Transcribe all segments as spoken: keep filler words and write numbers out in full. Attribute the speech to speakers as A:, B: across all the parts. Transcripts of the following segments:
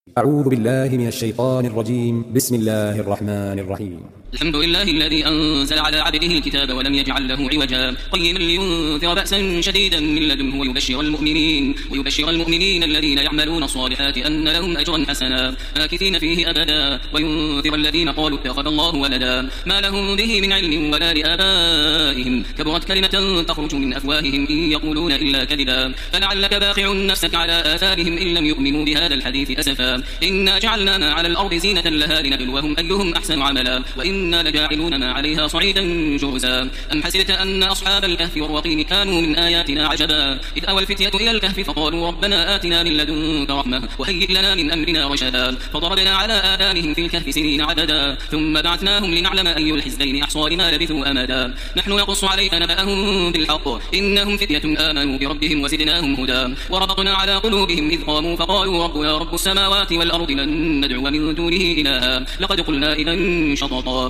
A: أعوذ بالله من الشيطان الرجيم. بسم الله الرحمن الرحيم.
B: الحمد لله الذي أنزل على عبده الكتاب ولم يجعل له عوجا قيما لينذر بأسا شديدا من لدنه ويبشر المؤمنين ويبشر المؤمنين الذين يعملون الصالحات أن لهم أجرا حسنا ماكثين فيه أبدا وينذر الذين قالوا اتخذ الله ولدا ما لهم به من علم ولا لآبائهم كبرت كلمة تخرج من أفواههم إن يقولون إلا كذبا فلعلك باخع نفسك على آثارهم إن لم يؤمنوا بهذا الحديث أسفا إنا جعلنا ما على الأرض زينة لها لنبلوهم أيهم أحسن عملا وإنا لجاعلون ما عليها صعيدا جرزا أم حسبت أن أصحاب الكهف والرقيم كانوا من آياتنا عجبا إذ أوى الفتية إلى الكهف فقالوا ربنا آتنا من لدنك رحمة وهيئ لنا من أمرنا رشدا فضربنا على آذانهم في الكهف سنين عددا ثم بعثناهم لنعلم أي الحزبين أحصى لما لبثوا أمدا نحن نقص عليك نبأهم بالحق إنهم فتية آمنوا بربهم وزدناهم هدى وربطنا على قلوبهم إذ قاموا فقالوا ربنا رب السماوات والأرض لن ندعو من دونه إلها لقد قلنا إذا شططا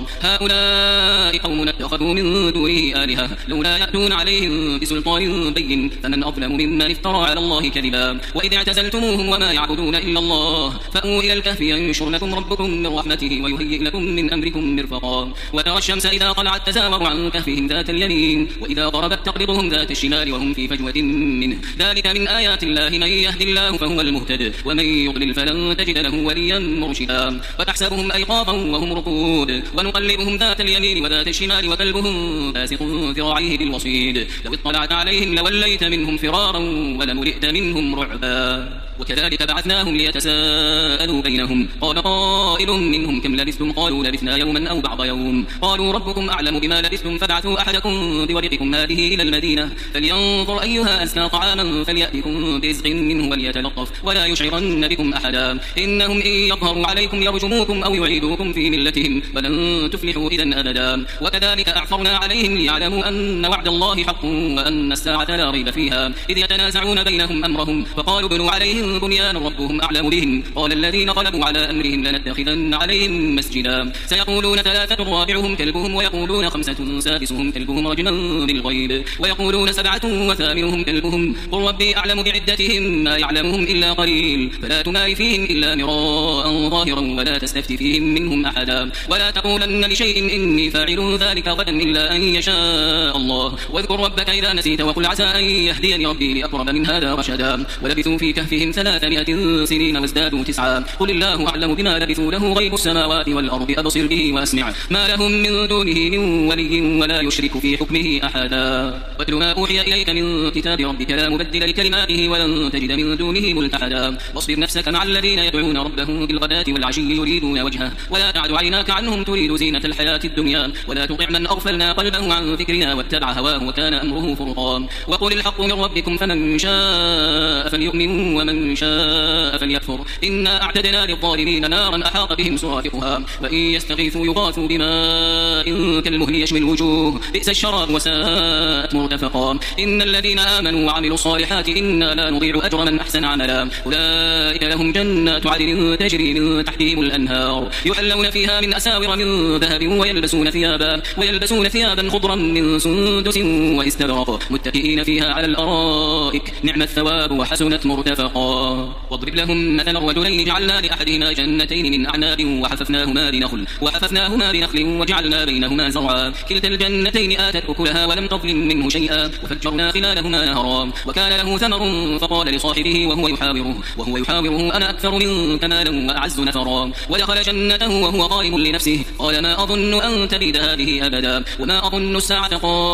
B: هؤلاء قوم اتخذوا من دونه آلهة لولا يأتون عليهم بسلطان بين فمن أظلم ممن افترى على الله كذبا وإذ اعتزلتموهم وما يعبدون إلا الله فأووا إلى الكهف ينشر لكم ربكم من رحمته ويهيئ لكم من أمركم مرفقا وترى الشمس إذا طلعت تزاور عن كهفهم ذات اليمين وإذا غربت تقرضهم ذات الشمال وهم في فجوة منه ذلك من آيات الله من يهدي الله فهو المهتد ومن يضلل فلن تجد له وليا مرشدا وتحسبهم أيقاظا وهم رقود ونقلبهم ذات اليمين وذات الشمال وكلبهم باسط ذراعيه بالوصيد لو اطلعت عليهم لوليت منهم فرارا ولملئت منهم رعبا وكذلك بعثناهم ليتساءلوا بينهم قال قائل منهم كم لبثتم قالوا لبثنا يوما أو بعض يوم قالوا ربكم أعلم بما لبثتم فابعثوا أحدكم بورقكم هذه إلى المدينة فلينظر أيها أزكى طعاما فليأتكم برزق منه وليتلطف ولا يشعرن بكم أحدا إنهم إن يظهروا عليكم يرجموكم أو يعيدوكم في ملتهم فلن تفلحوا إذا أبدا وكذلك أعثرنا عليهم ليعلموا أن وعد الله حق وأن الساعة لا ريب فيها إذ يتنازعون بينهم أمرهم فقالوا بنوا عليهم بنيان ربهم أعلم بهم قال الذين غلبوا على أمرهم لنتخذن عليهم مسجدا سيقولون ثلاثة رابعهم كلبهم ويقولون خمسة سادسهم كلبهم رجما بالغيب ويقولون سبعة وثامنهم كلبهم قل ربي أعلم بعدتهم ما يعلمهم إلا قليل فلا تمار فيهم إلا مراء ظاهرا ولا تستفت فيهم منهم أحدا ولا تقولن لشيء إني فاعل ذلك غدا إلا أن يشاء الله واذكر ربك إذا نسيت وقل عسى أن يهديني ربي لأقرب من هذا رشدا ولبثوا في كهفهم ثلاثمائة سنين وازدادوا تسعا قل الله أعلم بما لبثوا له غيب السماوات والأرض أبصر به وأسمع ما لهم من دونه من ولي ولا يشرك في حكمه أحدا واتل ما أوحي إليك من كتاب ربك لا مبدل لكلماته ولن تجد من دونه ملتحدا واصبر نفسك مع الذين يدعون ربهم بالغداة والعشي يريدون وجهه ولا تعد عيناك عنهم تريد زينة الحياة الدنيا ولا تطع من أغفلنا قلبه عن ذكرنا واتبع هواه وكان أمره فرطا وقل الحق من ربكم فمن شاء فليؤمن ومن شاء فليكفر إنا أعتدنا للظالمين نارا أحاط بهم سرادقها وإن يستغيثوا يغاثوا بماء كالمهل يشوي الوجوه بئس الشراب وساءت مرتفقا إن الذين آمنوا وعملوا الصالحات إنا لا نضيع أجر من أحسن عملا أولئك لهم جنات عدن تجري من تحتهم الأنهار يحلون فيها من أساور من ذهب ويلبسون ثيابا ويلبسون ثيابا خضرا من سندس واستبرق متكئين فيها على الأرائك نعم الثواب وحسنت مرتفقا واضرب لهم مثلا رجلين جعلنا لأحدهما جنتين من أعناب وحففناهما بنخل وحففناهما بنخل وجعلنا بينهما زرعا كلتا الجنتين آتت أكلها ولم تظلم منه شيئا وفجرنا خلالهما نهرا وكان له ثمر فقال لصاحبه وهو يحاوره وهو يحاوره أنا أكثر منك مالا وأعز نفرا ودخل جنته وهو ظالم لنفسه قال ما أظن أن تبيد هذه أبدا وما أظن الساعة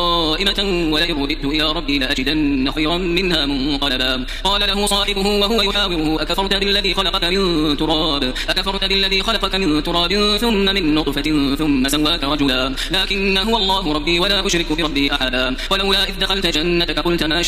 B: قائمة ولئن رددت إلى ربي لأجدن خيرا منها منقلبا قال له صاحبه وهو يحاوره أكفرت بالذي خلقك من تراب أكفرت بالذي خلقك من تراب ثم من نطفة ثم سواك رجلا لكن هو الله ربي ولا أشرك بربي أحدا ولولا إذ دخلت جنتك قلت ما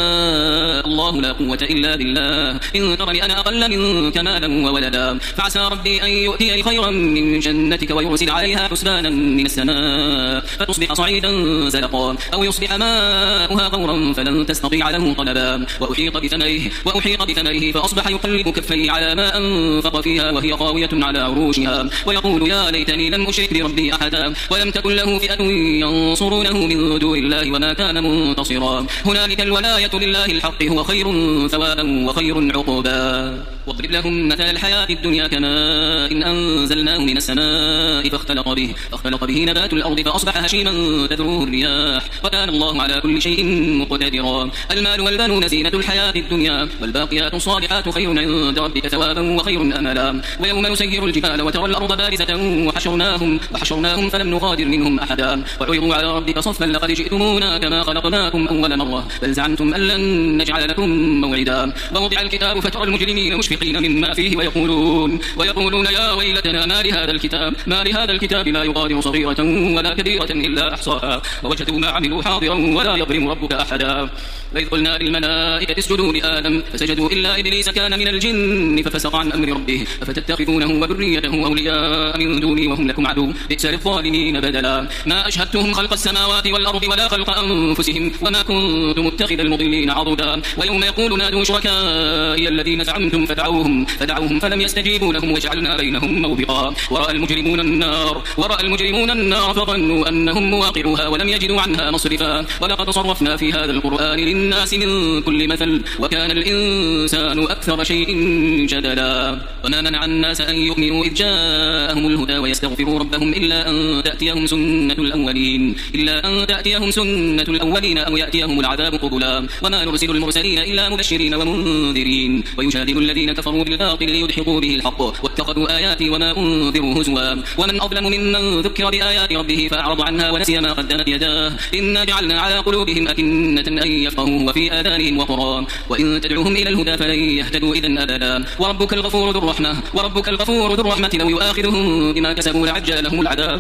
B: شاء الله لا قوة إلا بالله إن ترني أنا أقل منك مالا وولدا فعسى ربي أن يؤتيني خيرا من جنتك ويرسل عليها حسبانا من السماء فتصبح صعيدا زلقا أو يصبح ماؤها غورا فلن تستطيع له طلبا وأحيط بثمره وأحيط بثمره فأصبح يقلب كفيه على ما أنفق فيها وهي خاوية على عروشها ويقول يا ليتني لم أشرك بربي أحدا ولم تكن له فئة ينصرونه من دون الله وما كان منتصرا هنالك الولاية لله الحق هو خير ثوابا وخير عقبا. واضرب لهم مثل الحياة الدنيا كماء إن أنزلناه من السماء فاختلط به فاختلط به نبات الأرض فأصبح هشيما تذروه الرياح وكان الله على كل شيء مقتدرا. المال والبنون زينة الحياة الدنيا والباقيات الصالحات خير عند ربك ثوابا وخير أملا. ويوم نسير الجبال وترى الأرض بارزة وحشرناهم وحشرناهم فلم نغادر منهم أحدا وعرضوا على ربك صفا لقد جئتمونا كما خلقناكم أول مرة بل زعمتم أن لن نجعل لكم موعدا. ووضع الكتاب فترى المجرمين مشفقين مما فيه ويقولون ويقولون يا ويلتنا ما لهذا الكتاب ما لهذا الكتاب لا يغادر صغيرة ولا كبيرة إلا أحصاها ووجدوا ما عملوا حاضرا ولا يظلم ربك أحدا. وإذ قلنا للملائكة اسجدوا لآدم فسجدوا إلا إبليس كان من الجن ففسق عن أمر ربه أفتتخذونه وذريته أولياء من دوني وهم لكم عدو بئس للظالمين بدلا. ما أشهدتهم خلق السماوات والأرض ولا خلق أنفسهم وما كنت متخذ المضلين عضدا. ويوم يقول نادوا شركائي الذين زعمتم فدعوهم فدعوهم فلم يستجيبوا لهم وجعلنا بينهم موبقا. ورأى المجرمون النار ورأى المجرمون النار فظنوا أنهم مواقعوها ولم يجدوا عنها مصرفا. ولقد صرفنا في هذا القرآن للناس من كل مثل وكان الإنسان أكثر شيء جدلا. وما منع الناس أن يؤمنوا إذ جاءهم الهدى ويستغفروا ربهم إلا أن تأتيهم سنة الأولين إلا أن تأتيهم سنة الأولين أو يأتيهم العذاب قبلا. وما نرسل المرسلين إلا مبشرين ومنذرين ويجادل الذين كفروا بالباطل ليدحضوا به الحق واتخذوا آياتي وما أنذروا هزوا. ومن أظلم ممن ذكر بآيات ربه فأعرض عنها ونسي ما قدمت يداه إنا جعلنا على قلوبهم أكنة أن يفقهوه وفي آذانهم وقرا وإن تدعوهم إلى الهدى فلن يهتدوا إذا أبدا. وربك الغفور ذو الرحمة وربك الغفور ذو الرحمة لو يؤاخذهم بما كسبوا لعجل لهم العذاب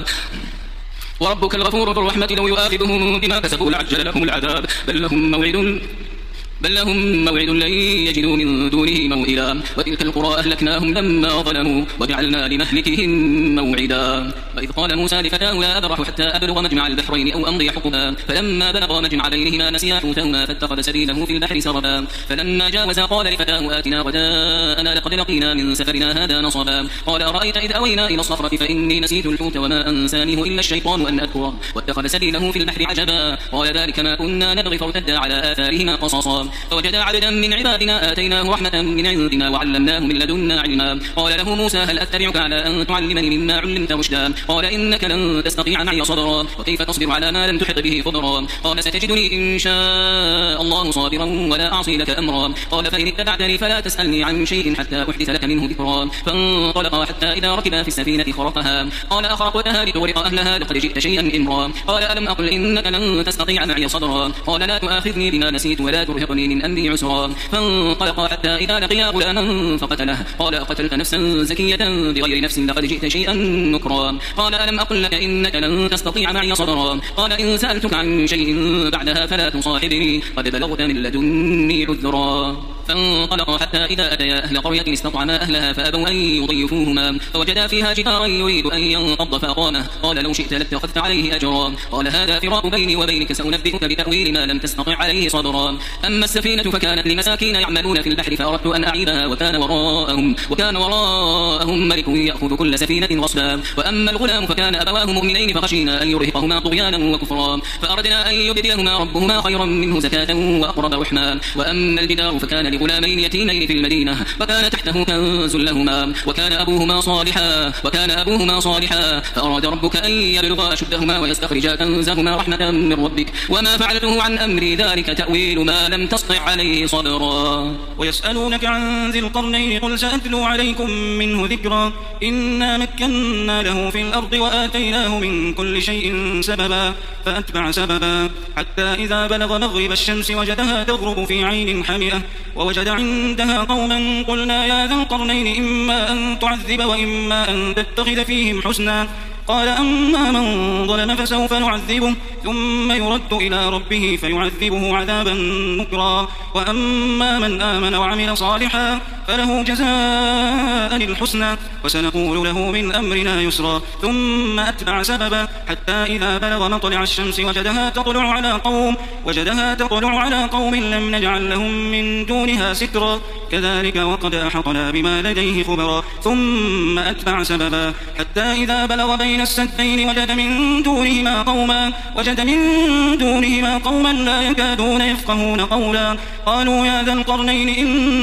B: وربك الغفور ذو الرحمة لو يؤاخذهم بما كسبوا لعجل لهم العذاب بل لهم موعد بل لهم موعد لن يجدوا من دونه موئلا. وتلك القرى أهلكناهم لما ظلموا وجعلنا لمهلكهم موعدا. وإذ قال موسى لفتاه لا أبرح حتى أبلغ مجمع البحرين أو أمضي حقبا فلما بلغا مجمع بينهما نسيا حوتهما فاتخذ سبيله في البحر سربا. فلما جاوزا قال لفتاه آتنا غداءنا لقد لقينا من سفرنا هذا نصبا. قال أرأيت إذ أوينا إلى الصخرة فإني نسيت الحوت وما أنسانيه إلا الشيطان أن أذكره واتخذ سبيله في البحر عجبا. قال ذلك ما كنا نبغي فارتدا على آثارهما قصصا فوجدا عبدا من عبادنا آتيناه رحمة من عندنا وعلمناه من لدنا علما. قال له موسى هل أتبعك على أن تعلمني مما علمت رشدا. قال إنك لن تستطيع معي صبرا وكيف تصبر على ما لم تحط به خبرا. قال ستجدني إن شاء الله صابرا ولا أعصي لك أمرا. قال فإن اتبعتني فلا تسألني عن شيء حتى أحدث لك منه ذكرا. فانطلقا حتى إذا ركبا في السفينة خرقها قال أخرقتها لتغرق أهلها لقد جئت شيئا إمرا. قال ألم أقل إنك لن تستطيع معي صبرا. قال لا تؤاخذني بما نسيت ولا ترهقني من أمري عسرا. فانطلقا حتى إذا لقيا غلاما فقتله قال أقتلت نفسا زكية بغير نفس لقد جئت شيئا نكرا. قال ألم أقل لك إنك لن تستطيع معي صبرا. قال إن سألتك عن شيء بعدها فلا تصاحبني قد بلغت من لدني عذرا. فانطلقا حتى إذا أتيا أهل قرية استطعما أهلها فأبوا أن يضيفوهما فوجدا فيها جدارا يريد أن ينقض فأقامه. قال لو شئت لاتخذت عليه أجرا. قال هذا فراق بيني وبينك سأنبئك بتأويل ما لم تستطع عليه صبرا. أما السفينة فكانت لمساكين يعملون في البحر فأردت أن أعيبها وكان وراءهم وكان وراءهم ملك يأخذ كل سفينة غصبا. وأما الغلام فكان أبواه مؤمنين فخشينا أن يرهقهما طغيانا وكفرا فأردنا أن يبدلهما ربهما خيرا منه زكاة وأقرب رحما. وأما الجدار فكان لغلامين يتيمين في المدينة وكان تحته كنز لهما وكان أبوهما صالحا وكان أبوهما صالحا فأراد ربك أن يبلغا أشدهما ويستخرجا كنزهما رحمة من ربك وما فعلته عن أمري ذلك تأويل ما لم تستطع عليه صبرا.
C: ويسألونك عن ذي القرنين قل سأتلو عليكم منه ذكرا. إنا مكنا له في الأرض وآتيناه من كل شيء سببا فأتبع سببا حتى إذا بلغ مغرب الشمس وجدها تغرب في عين حمئة ووجد عندها قوما قلنا يا ذا القرنين إما أن تعذب وإما أن تتخذ فيهم حسنا. قال أما من ظلم فسوف نعذبه ثم يرد إلى ربه فيعذبه عذابا نكرا. وأما من آمن وعمل صالحا فله جزاء الحسنى وسنقول له من أمرنا يسرا. ثم أتبع سببا حتى إذا بلغ مطلع الشمس وجدها تطلع على قوم وجدها تطلع على قوم لم نجعل لهم من دونها سترا كذلك وقد أحطنا بما لديه خبرا. ثم أتبع سببا حتى إذا بلغ بين السدين وجد من دونهما قوما وجد من دونهما قوما لا يكادون يفقهون قولا. قالوا يا ذا القرنين إن يأجوج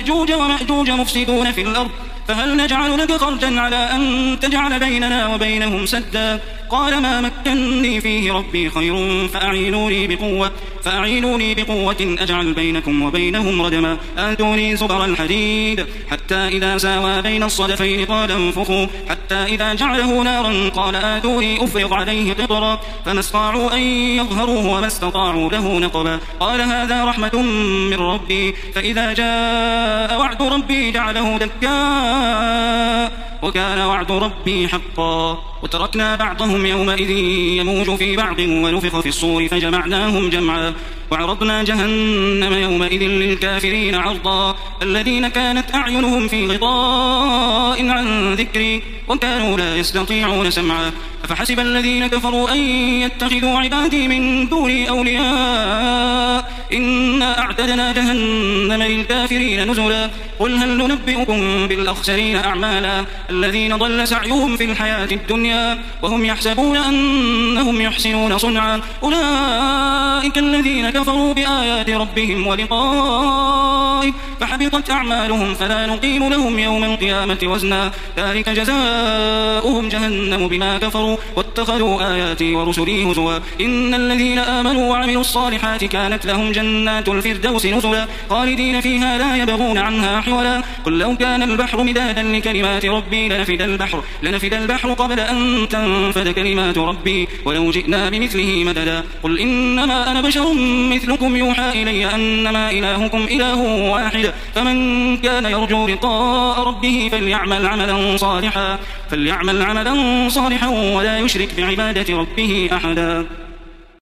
C: يأجوج ومأجوج مفسدون في الأرض فهل نجعل لك خرجا على أن تجعل بيننا وبينهم سدا قال ما مكنني فيه ربي خير فأعينوني بقوة فأعينوني بقوة أجعل بينكم وبينهم ردما آتوني زبر الحديد حتى إذا ساوى بين الصدفين قال انفخوا حتى إذا جعله نارا قال آتوني أفرغ عليه قطرا فما استطاعوا أن يظهروه وما استطاعوا له نقبا قال هذا رحمة من ربي فإذا جاء وعد ربي جعله دكا وكان وعد ربي حقا وتركنا بعضهم يومئذ يموج في بعض ونفخ في الصور فجمعناهم جمعا وعرضنا جهنم يومئذ للكافرين عرضا الذين كانت أعينهم في غطاء عن ذكري وكانوا لا يستطيعون سمعا أفحسب الذين كفروا أن يتخذوا عبادي من دوني أولياء إنا أعتدنا جهنم للكافرين نزلا قل هل ننبئكم بالأخسرين أعمالا الذين ضل سعيهم في الحياة الدنيا وهم يحسبون أنهم يحسنون صنعا أولئك الذين كفروا بآيات ربهم ولقائه فحبطت أعمالهم فلا نقيم لهم يوم القيامة وزنا ذلك جزاؤهم جهنم بما كفروا واتخذوا آياتي ورسلي هزوا إن الذين آمنوا وعملوا الصالحات كانت لهم جنات الفردوس نزلا خالدين فيها لا يبغون عنها حولا قل لو كان البحر مدادا لكلمات ربي لنفد البحر لنفد البحر قبل أن تنفد كلمات ربي ولو جئنا بمثله مددا قل إنما أنا بشر مثلكم يوحى إلي أنما إلهكم إله واحد فمن كان يرجو لقاء ربه فليعمل عملا صالحا فليعمل عملا صالحا ولا يشرك بعبادة ربه أحدا.